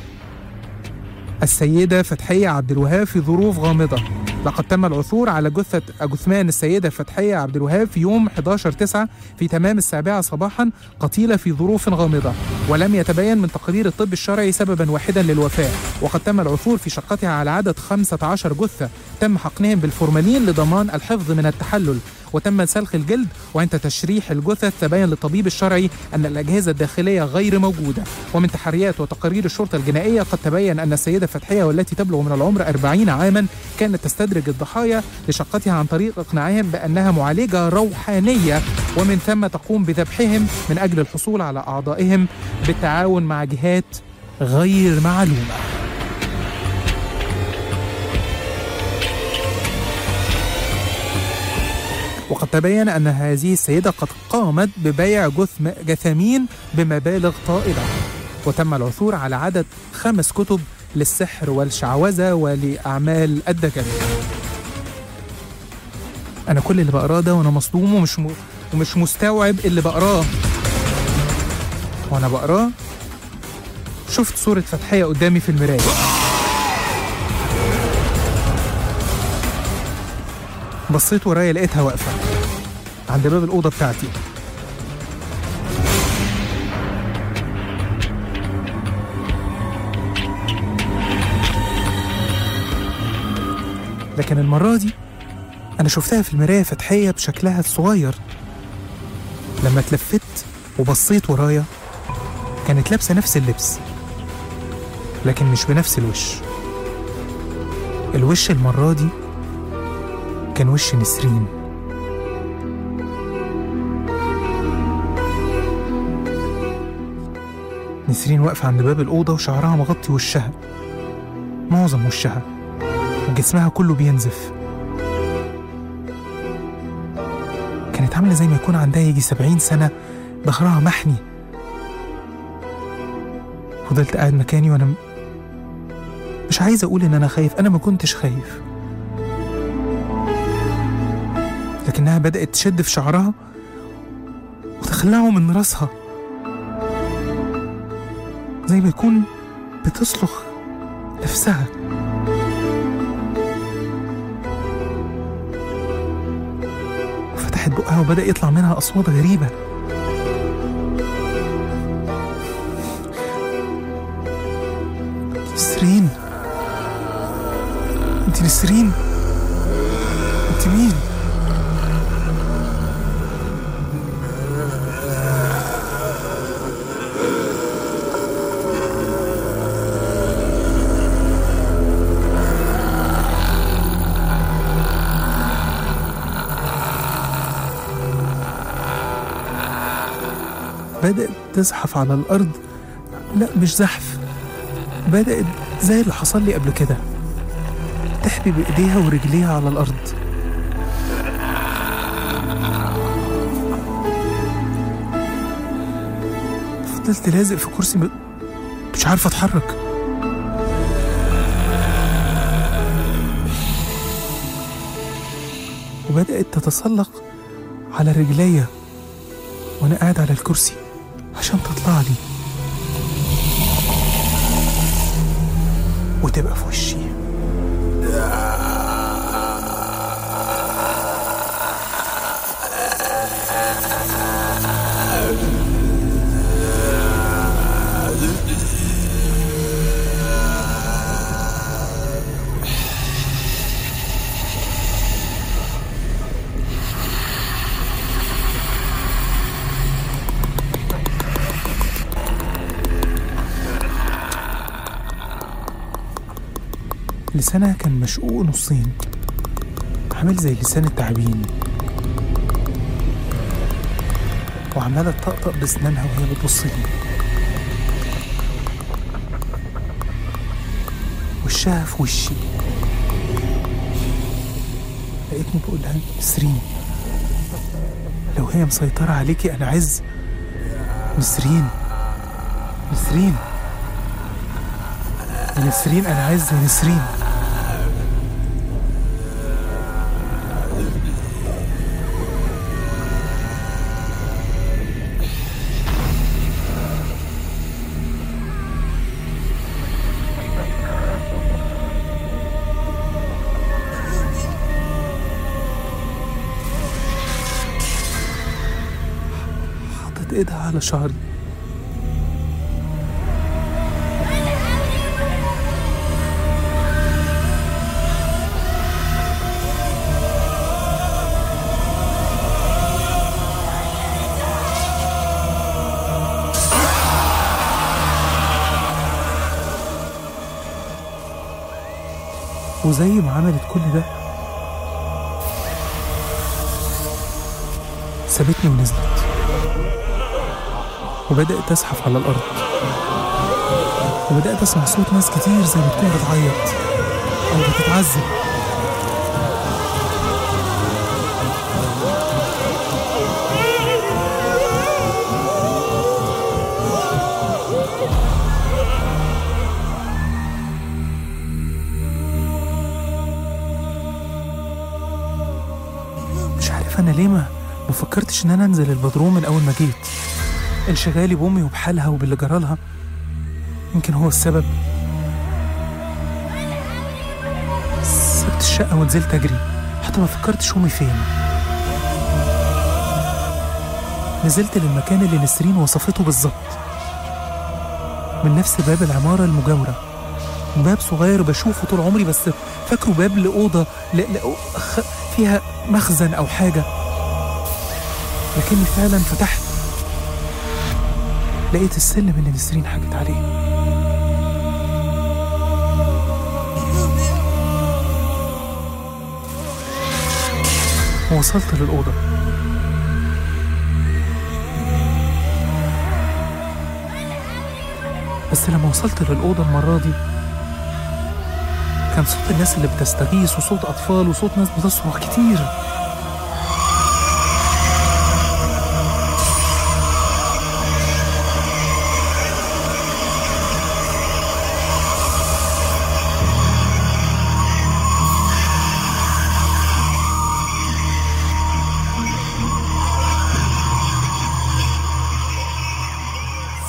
السيده فتحيه عبد الوهاب في ظروف غامضه. لقد تم العثور على جثة جثمان السيدة فتحية عبد الوهاب في يوم أحد عشر تسعة في تمام السابعة صباحا، قتيلة في ظروف غامضة، ولم يتبين من تقرير الطب الشرعي سببا واحدا للوفاة. وقد تم العثور في شقتها على عدد خمسة عشر جثة تم حقنهم بالفورمالين لضمان الحفظ من التحلل، وتم سلخ الجلد. وعند تشريح الجثث تبين للطبيب الشرعي أن الأجهزة الداخلية غير موجودة. ومن تحريات وتقارير الشرطة الجنائية قد تبين أن السيدة فتحية والتي تبلغ من العمر أربعين عاما كانت تستدرج الضحايا لشقتها عن طريق إقناعهم بأنها معالجة روحانية، ومن ثم تقوم بذبحهم من أجل الحصول على أعضائهم بالتعاون مع جهات غير معلومة. وقد تبين أن هذه السيدة قد قامت ببيع جثم جثامين بمبالغ طائلة. وتم العثور على عدد خمس كتب للسحر والشعوذة ولأعمال الدجل. أنا كل اللي بقراه ده وأنا مصدوم ومش م... ومش مستوعب اللي بقراه. وأنا بقراه شفت صورة فتحية قدامي في المراية. بصيت ورايا لقيتها واقفة عند باب الأوضة بتاعتي. لكن المرة دي أنا شفتها في المراية فتحية بشكلها الصغير. لما اتلفت وبصيت ورايا كانت لابسة نفس اللبس، لكن مش بنفس الوش. الوش المرة دي كان وش نسرين. نسرين واقفة عند باب الأوضة وشعرها مغطي وشها، معظم وشها، وجسمها كله بينزف. كانت عاملة زي ما يكون عندها يجي سبعين سنة، ظهرها محني. فضلت قاعد مكاني وأنا مش عايز أقول إن أنا خايف، أنا ما كنتش خايف، لكنها بدأت تشد في شعرها وتخلعه من راسها زي ما يكون بتصلخ نفسها. وفتحت بقها وبدأ يطلع منها أصوات غريبة. نسرين، انت نسرين؟ انت مين؟ بدأت تزحف على الأرض. لا مش زحف، بدأت زي اللي حصل لي قبل كده، تحبي بإيديها ورجليها على الأرض. فضلت لازق في كرسي م... مش عارفة أتحرك. وبدأت تتسلق على رجليا وأنا قاعد على الكرسي عشان تطلع لي وتبقى في وشي. لسانها كان مشقوق نصين، عامل زي لسان التعابين، وعمالة تطقطق بسنانها وهي بتبصلي. وشها في وشي. لقيتني بقول لها نسرين، لو هي مسيطرة عليكي أنا عز. نسرين نسرين يا نسرين، أنا عز يا نسرين. حطت ايدها على شعري. وزي ما عملت كل ده سابتني ونزلت، وبدأت تزحف على الأرض، وبدأت أسمع صوت ناس كتير زي ما تكون بتعيط أو بتتعذب. أنا ليه ما مفكرتش إن أنا أنزل البدروم من أول ما جيت؟ انشغالي بأمي وبحالها وباللي جرالها يمكن هو السبب. سبت الشقة ونزلت أجري، حتى ما فكرتش أمي فين. نزلت للمكان اللي نسرين وصفته بالظبط، من نفس باب العمارة المجاورة، باب صغير بشوفه طول عمري بس فاكره باب لأوضة ل... ل... فيها مخزن أو حاجة، لكني فعلا فتحت لقيت السلم اللي نسرين حكت عليه. ووصلت للأوضة. بس لما وصلت للأوضة المرة دي كان صوت الناس اللي بتستغيث وصوت أطفال وصوت ناس بتصرخ كتير.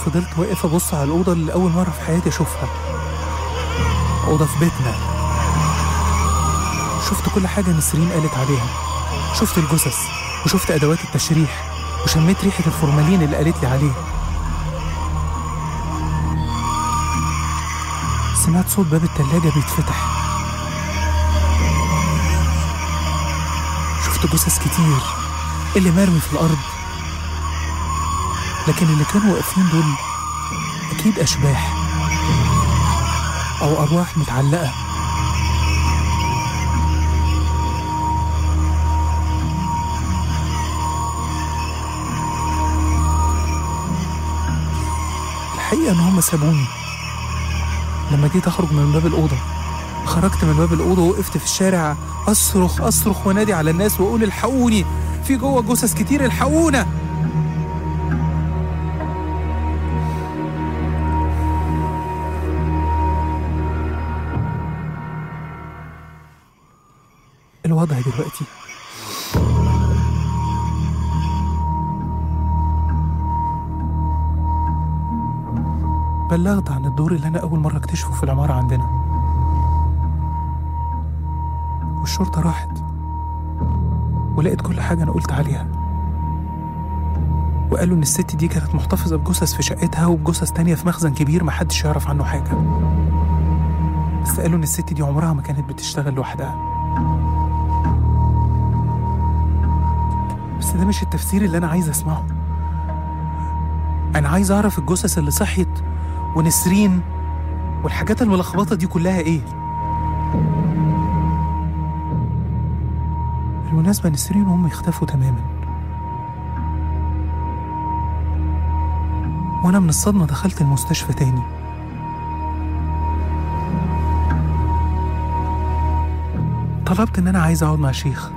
فضلت واقف أبص على الأوضة اللي أول مرة في حياتي أشوفها، أوضة في بيتنا. شفت كل حاجة نسرين قالت عليها، شفت الجثث وشفت أدوات التشريح وشميت ريحة الفورمالين اللي قالت لي عليه. سمعت صوت باب التلاجة بيتفتح، شفت جثث كتير اللي مرمي في الأرض، لكن اللي كانوا واقفين دول أكيد أشباح أو أرواح متعلقة. الحقيقة إن هم سابوني. لما جيت أخرج من باب الأوضة، خرجت من باب الأوضة ووقفت في الشارع أصرخ أصرخ ونادي على الناس وأقول الحقوني، في جوه جثث كتير، الحقونا. الوضع دلوقتي بلغت عن الدور اللي أنا أول مرة اكتشفه في العمارة عندنا، والشرطة راحت ولقيت كل حاجة أنا قلت عليها، وقالوا إن الست دي كانت محتفظة بجثث في شقتها وبجثث تانية في مخزن كبير محدش يعرف عنه حاجة، بس قالوا إن الست دي عمرها ما كانت بتشتغل لوحدها. بس ده مش التفسير اللي أنا عايز أسمعه. أنا عايز أعرف الجثث اللي صحيت ونسرين والحاجات الملخبطة دي كلها إيه. بالمناسبة نسرين وهم يختفوا تماما، وأنا من الصدمة دخلت المستشفى تاني. طلبت إن أنا عايز أقعد مع شيخ.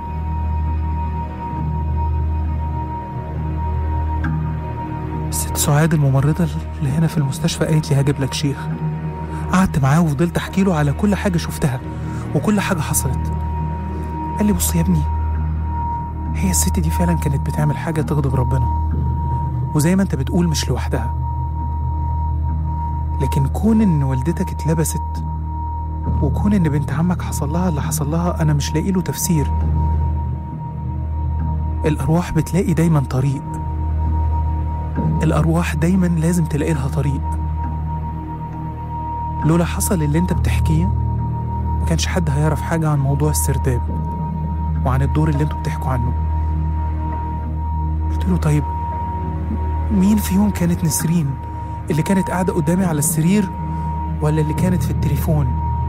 الست سعاد الممرضة اللي هنا في المستشفى قالت لي هجيب لك شيخ. قعدت معاه وفضلت أحكي له على كل حاجة شفتها وكل حاجة حصلت. قال لي بص يا ابني، هي الست دي فعلا كانت بتعمل حاجة تغضب ربنا، وزي ما انت بتقول مش لوحدها، لكن كون ان والدتك اتلبست وكون ان بنت عمك حصل لها اللي حصل لها انا مش لاقي له تفسير. الارواح بتلاقي دايما طريق، الارواح دايما لازم تلاقي لها طريق. لولا حصل اللي انت بتحكيه ما كانش حد هيعرف حاجة عن موضوع السرداب وعن الدور اللي انتوا بتحكوا عنه. قلت له طيب مين فيهم كانت نسرين، اللي كانت قاعدة قدامي على السرير ولا اللي كانت في التليفون؟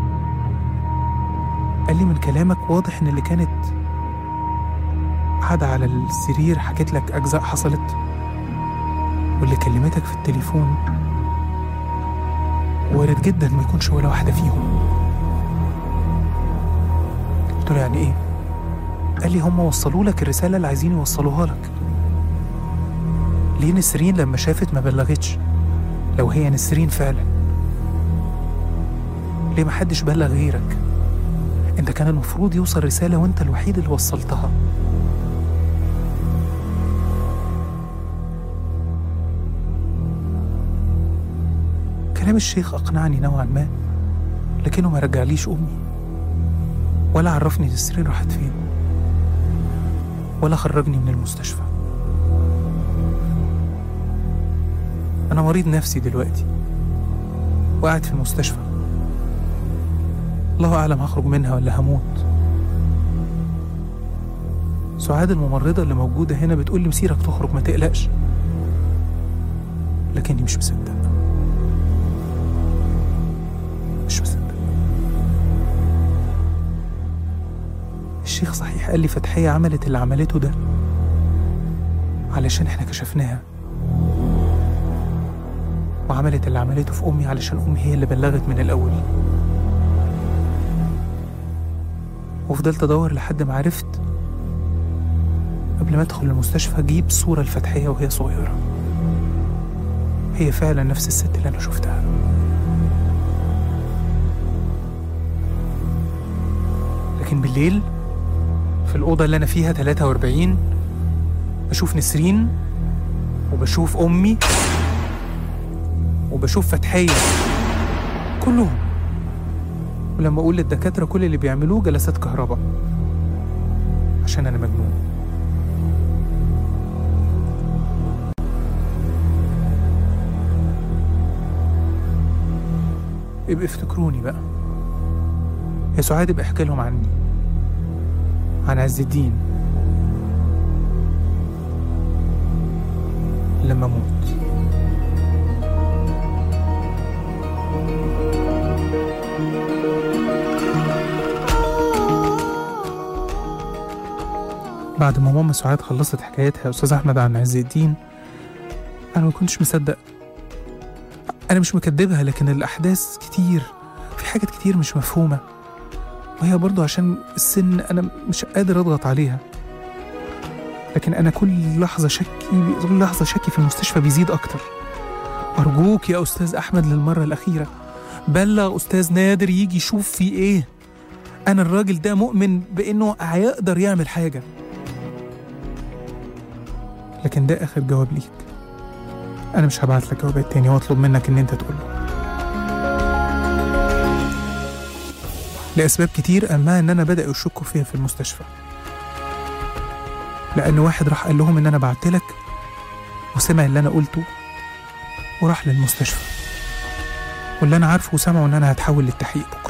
قال لي من كلامك واضح ان اللي كانت قاعدة على السرير حكيت لك أجزاء حصلت، واللي كلمتك في التليفون وارد جدا ما يكونش ولا واحدة فيهم. قلت له يعني ايه؟ قال لي هم وصلوا لك الرسالة اللي عايزين يوصلوها لك. ليه نسرين لما شافت ما بلغتش؟ لو هي نسرين فعلا ليه ما حدش بلغ غيرك؟ انت كان المفروض يوصل رسالة وانت الوحيد اللي وصلتها. كلام الشيخ أقنعني نوعا ما، لكنه ما رجعليش أمي ولا عرفني نسرين راحت فين ولا خرجني من المستشفى. أنا مريض نفسي دلوقتي وقاعد في المستشفى، الله أعلم هخرج منها ولا هموت. سعاد الممرضة اللي موجودة هنا بتقول لي مسيرك تخرج ما تقلقش، لكني مش مصدق مش مصدق. الشيخ صحيح قال لي فتحية عملت اللي عملته ده علشان احنا كشفناها، وعملت اللي عملته في أمي علشان أمي هي اللي بلغت من الأول. وفضلت أدور لحد ما عرفت قبل ما أدخل المستشفى أجيب صورة لفتحية وهي صغيرة، هي فعلا نفس الست اللي أنا شفتها. لكن بالليل في الأوضة اللي أنا فيها تلاتة وأربعين بشوف نسرين وبشوف أمي وبشوف فتحية، كلهم. ولما أقول للدكاترة كل اللي بيعملوه جلسات كهرباء عشان أنا مجنون. يبقى افتكروني بقى يا سعاد، ابقى احكي لهم عني، عن عز الدين لما اموت. بعد ما ماما سعاد خلصت حكايتها يا استاذ احمد عن عز الدين، انا ما كنتش مصدق. انا مش مكدبها، لكن الاحداث كتير، في حاجات كتير مش مفهومه، وهي برضو عشان السن انا مش قادر اضغط عليها. لكن انا كل لحظه شكي كل لحظه شكي في المستشفى بيزيد اكتر. ارجوك يا استاذ احمد للمره الاخيره بلغ استاذ نادر يجي يشوف في ايه. انا الراجل ده مؤمن بانه هيقدر يعمل حاجه. لكن ده اخر جواب ليك. انا مش هبعت لك جوابات تاني واطلب منك ان انت تقوله لاسباب كتير، اما ان انا بدأوا يشكوا فيها في المستشفى، لان واحد راح قال لهم ان انا بعت لك وسمع اللي انا قلته وراح للمستشفى، واللي انا عارفه وسمعه ان انا هتحول للتحقيق.